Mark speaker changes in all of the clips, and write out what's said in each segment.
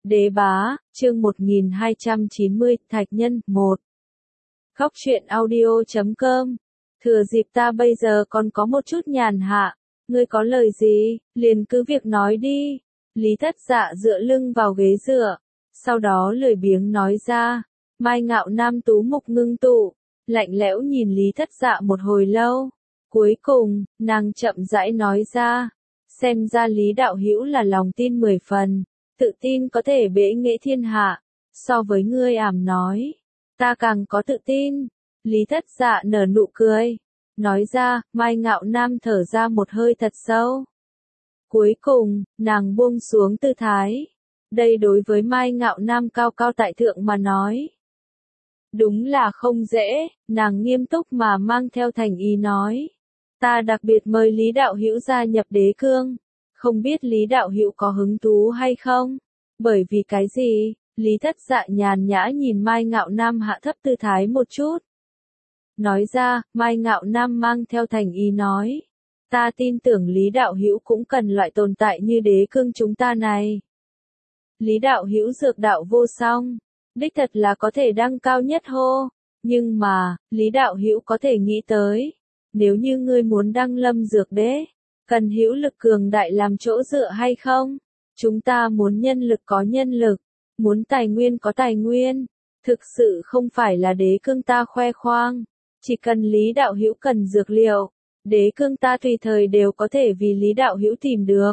Speaker 1: Đế bá, chương 1290, Thạch Nhân, 1. Góc truyện audio.com. Thừa dịp ta bây giờ còn có một chút nhàn hạ, ngươi có lời gì, liền cứ việc nói đi. Lý Thất Dạ dựa lưng vào ghế dựa, sau đó lười biếng nói ra. Mai Ngạo Nam tú mục ngưng tụ, lạnh lẽo nhìn Lý Thất Dạ một hồi lâu. Cuối cùng, nàng chậm rãi nói ra. Xem ra Lý đạo hữu là lòng tin 10 phần, tự tin có thể bệ nghệ thiên hạ. So với ngươi ảm nói, ta càng có tự tin. Lý Thất Dạ nở nụ cười, nói ra. Mai Ngạo Nam thở ra một hơi thật sâu. Cuối cùng, nàng buông xuống tư thái. Đây đối với Mai Ngạo Nam cao cao tại thượng mà nói, đúng là không dễ. Nàng nghiêm túc mà mang theo thành ý nói. Ta đặc biệt mời Lý đạo hữu gia nhập đế cương. Không biết Lý đạo hữu có hứng thú hay không? Bởi vì cái gì? Lý Thất Dạ nhàn nhã nhìn Mai Ngạo Nam hạ thấp tư thái một chút. Nói ra. Mai Ngạo Nam mang theo thành ý nói. Ta tin tưởng Lý đạo hữu cũng cần loại tồn tại như đế cương chúng ta này. Lý đạo hữu dược đạo vô song, đích thật là có thể đăng cao nhất hô. Nhưng mà, Lý đạo hữu có thể nghĩ tới, nếu như ngươi muốn đăng lâm dược đế, cần hữu lực cường đại làm chỗ dựa hay không? Chúng ta muốn nhân lực có nhân lực, muốn tài nguyên có tài nguyên. Thực sự không phải là đế cương ta khoe khoang, chỉ cần Lý đạo hữu cần dược liệu, đế cương ta tùy thời đều có thể vì Lý đạo hữu tìm được.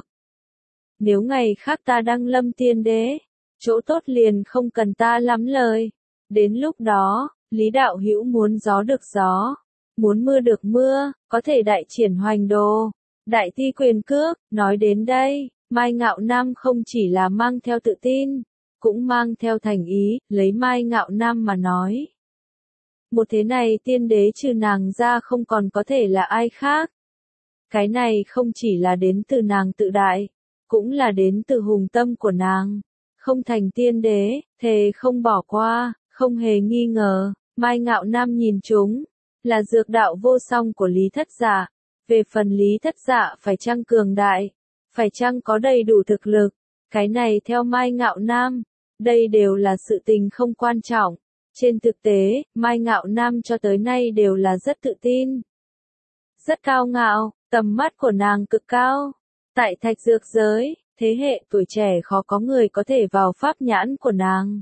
Speaker 1: Nếu ngày khác ta đăng lâm tiên đế, chỗ tốt liền không cần ta lắm lời. Đến lúc đó, Lý đạo hữu muốn gió được gió, muốn mưa được mưa, có thể đại triển hoành đồ, đại thi quyền cước. Nói đến đây, Mai Ngạo Nam không chỉ là mang theo tự tin, cũng mang theo thành ý. Lấy Mai Ngạo Nam mà nói, một thế này tiên đế trừ nàng ra không còn có thể là ai khác. Cái này không chỉ là đến từ nàng tự đại, cũng là đến từ hùng tâm của nàng. Không thành tiên đế, thề không bỏ qua. Không hề nghi ngờ, Mai Ngạo Nam nhìn chúng là dược đạo vô song của Lý Thất Dạ. Về phần Lý Thất Dạ phải chăng cường đại, phải chăng có đầy đủ thực lực, cái này theo Mai Ngạo Nam, đây đều là sự tình không quan trọng. Trên thực tế, Mai Ngạo Nam cho tới nay đều là rất tự tin, rất cao ngạo, tầm mắt của nàng cực cao. Tại thạch dược giới, thế hệ tuổi trẻ khó có người có thể vào pháp nhãn của nàng.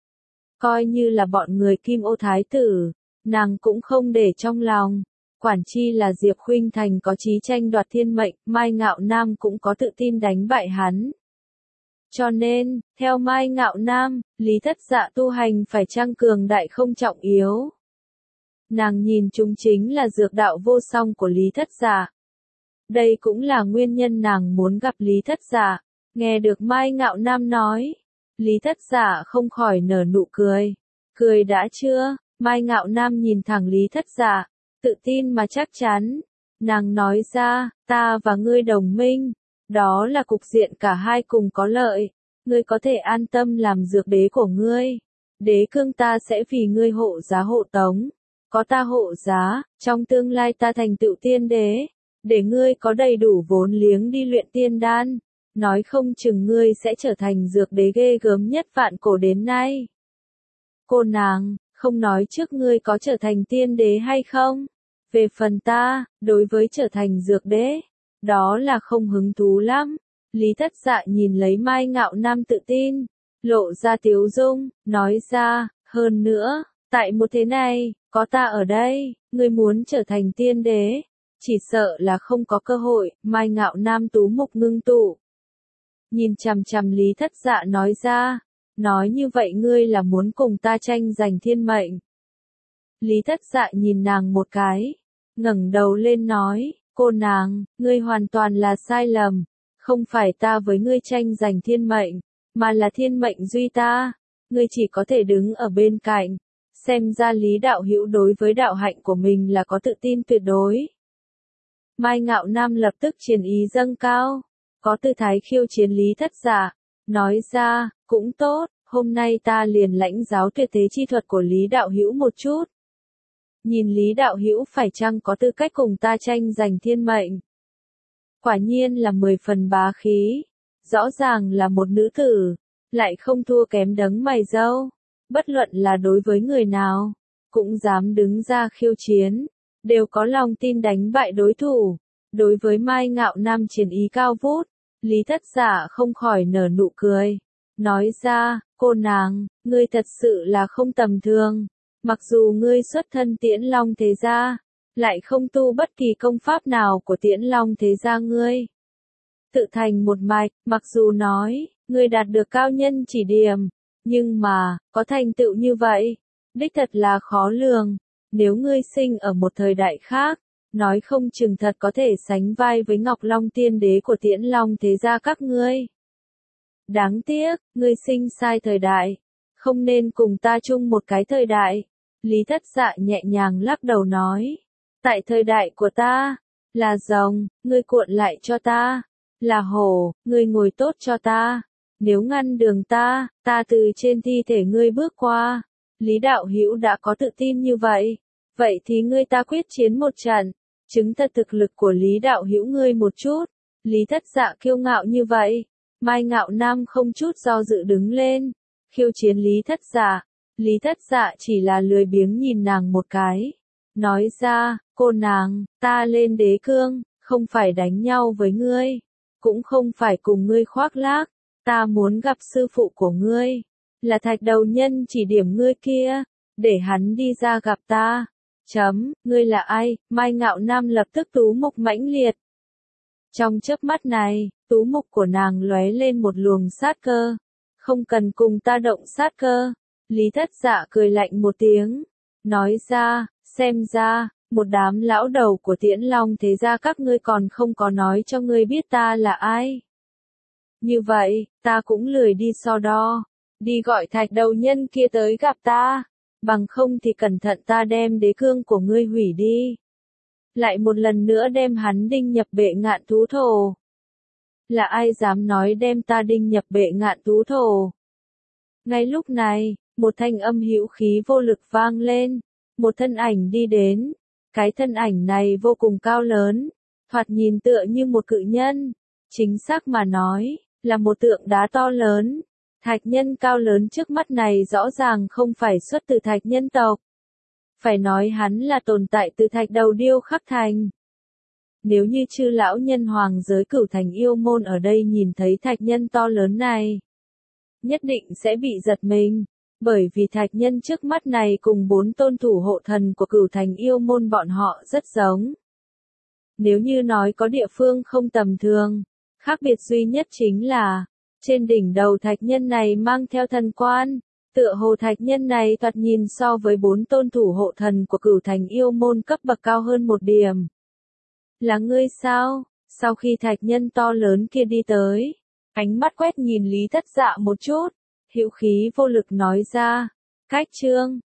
Speaker 1: Coi như là bọn người Kim Ô Thái Tử, nàng cũng không để trong lòng. Quản chi là Diệp Khuynh Thành có chí tranh đoạt thiên mệnh, Mai Ngạo Nam cũng có tự tin đánh bại hắn. Cho nên, theo Mai Ngạo Nam, Lý Thất Dạ tu hành phải chăng cường đại không trọng yếu. Nàng nhìn chúng chính là dược đạo vô song của Lý Thất Dạ. Đây cũng là nguyên nhân nàng muốn gặp Lý Thất Dạ. Nghe được Mai Ngạo Nam nói, Lý Thất Dạ không khỏi nở nụ cười. Cười đã chưa? Mai Ngạo Nam nhìn thẳng Lý Thất Dạ, tự tin mà chắc chắn. Nàng nói ra, ta và ngươi đồng minh, đó là cục diện cả hai cùng có lợi. Ngươi có thể an tâm làm dược đế của ngươi. Đế cương ta sẽ vì ngươi hộ giá hộ tống. Có ta hộ giá, trong tương lai ta thành tựu tiên đế, để ngươi có đầy đủ vốn liếng đi luyện tiên đan. Nói không chừng ngươi sẽ trở thành dược đế ghê gớm nhất vạn cổ đến nay. Cô nàng, không nói trước ngươi có trở thành tiên đế hay không. Về phần ta, đối với trở thành dược đế, đó là không hứng thú lắm. Lý Thất Dạ nhìn lấy Mai Ngạo Nam tự tin, lộ ra tiếu dung, nói ra. Hơn nữa, tại một thế này, có ta ở đây, ngươi muốn trở thành tiên đế, chỉ sợ là không có cơ hội. Mai Ngạo Nam tú mục ngưng tụ, nhìn chằm chằm Lý Thất Dạ nói ra. Nói như vậy ngươi là muốn cùng ta tranh giành thiên mệnh. Lý Thất Dạ nhìn nàng một cái, ngẩng đầu lên nói. Cô nàng, ngươi hoàn toàn là sai lầm. Không phải ta với ngươi tranh giành thiên mệnh, mà là thiên mệnh duy ta. Ngươi chỉ có thể đứng ở bên cạnh. Xem ra Lý đạo hữu đối với đạo hạnh của mình là có tự tin tuyệt đối. Mai Ngạo Nam lập tức chiến ý dâng cao, có tư thái khiêu chiến Lý Thất Dạ. Nói ra, cũng tốt, hôm nay ta liền lãnh giáo tuyệt thế chi thuật của Lý đạo hữu một chút. Nhìn Lý đạo hữu phải chăng có tư cách cùng ta tranh giành thiên mệnh. Quả nhiên là 10 phần bá khí, rõ ràng là một nữ tử, lại không thua kém đấng mày râu. Bất luận là đối với người nào, cũng dám đứng ra khiêu chiến, đều có lòng tin đánh bại đối thủ. Đối với Mai Ngạo Nam chiến ý cao vút, Lý Thất Dạ không khỏi nở nụ cười. Nói ra, cô nàng, ngươi thật sự là không tầm thường. Mặc dù ngươi xuất thân Tiễn Long thế gia, lại không tu bất kỳ công pháp nào của Tiễn Long thế gia ngươi. Tự thành một mạch, mặc dù nói, ngươi đạt được cao nhân chỉ điểm, nhưng mà, có thành tựu như vậy, đích thật là khó lường. Nếu ngươi sinh ở một thời đại khác, nói không chừng thật có thể sánh vai với Ngọc Long tiên đế của Tiễn Long thế gia các ngươi. Đáng tiếc, ngươi sinh sai thời đại, không nên cùng ta chung một cái thời đại. Lý Thất Dạ nhẹ nhàng lắc đầu nói, tại thời đại của ta, là rồng, ngươi cuộn lại cho ta, là hổ, ngươi ngồi tốt cho ta, nếu ngăn đường ta, ta từ trên thi thể ngươi bước qua. Lý đạo hữu đã có tự tin như vậy, vậy thì ngươi ta quyết chiến một trận, chứng thật thực lực của Lý đạo hữu ngươi một chút. Lý Thất Dạ kiêu ngạo như vậy, Mai Ngạo Nam không chút do dự đứng lên, khiêu chiến Lý Thất Dạ. Lý Thất Dạ chỉ là lười biếng nhìn nàng một cái, nói ra, cô nàng, ta lên đế cương, không phải đánh nhau với ngươi, cũng không phải cùng ngươi khoác lác, ta muốn gặp sư phụ của ngươi, là Thạch Đầu Nhân chỉ điểm ngươi kia, để hắn đi ra gặp ta. Ngươi là ai? Mai Ngạo Nam lập tức tú mục mãnh liệt. Trong chớp mắt này, tú mục của nàng lóe lên một luồng sát cơ. Không cần cùng ta động sát cơ. Lý Thất Dạ cười lạnh một tiếng, nói ra, xem ra, một đám lão đầu của Tiễn Long thế gia các ngươi còn không có nói cho ngươi biết ta là ai. Như vậy, ta cũng lười đi so đo, đi gọi Thạch Đầu Nhân kia tới gặp ta, bằng không thì cẩn thận ta đem đế cương của ngươi hủy đi. Lại một lần nữa đem hắn đinh nhập bệ ngạn thú thổ. Là ai dám nói đem ta đinh nhập bệ ngạn thú thổ? Ngay lúc này, một thanh âm hữu khí vô lực vang lên, một thân ảnh đi đến, cái thân ảnh này vô cùng cao lớn, thoạt nhìn tựa như một cự nhân, chính xác mà nói, là một tượng đá to lớn. Thạch nhân cao lớn trước mắt này rõ ràng không phải xuất từ thạch nhân tộc. Phải nói hắn là tồn tại từ thạch đầu điêu khắc thành. Nếu như chư lão nhân hoàng giới Cửu Thành yêu môn ở đây nhìn thấy thạch nhân to lớn này, nhất định sẽ bị giật mình, bởi vì thạch nhân trước mắt này cùng 4 tôn thủ hộ thần của Cửu Thành yêu môn bọn họ rất giống. Nếu như nói có địa phương không tầm thường, khác biệt duy nhất chính là, trên đỉnh đầu thạch nhân này mang theo thần quan, tựa hồ thạch nhân này thoạt nhìn so với 4 tôn thủ hộ thần của Cửu Thành yêu môn cấp bậc cao hơn một điểm. Là ngươi sao? Sau khi thạch nhân to lớn kia đi tới, ánh mắt quét nhìn Lý Thất Dạ một chút, hữu khí vô lực nói ra, cách chương,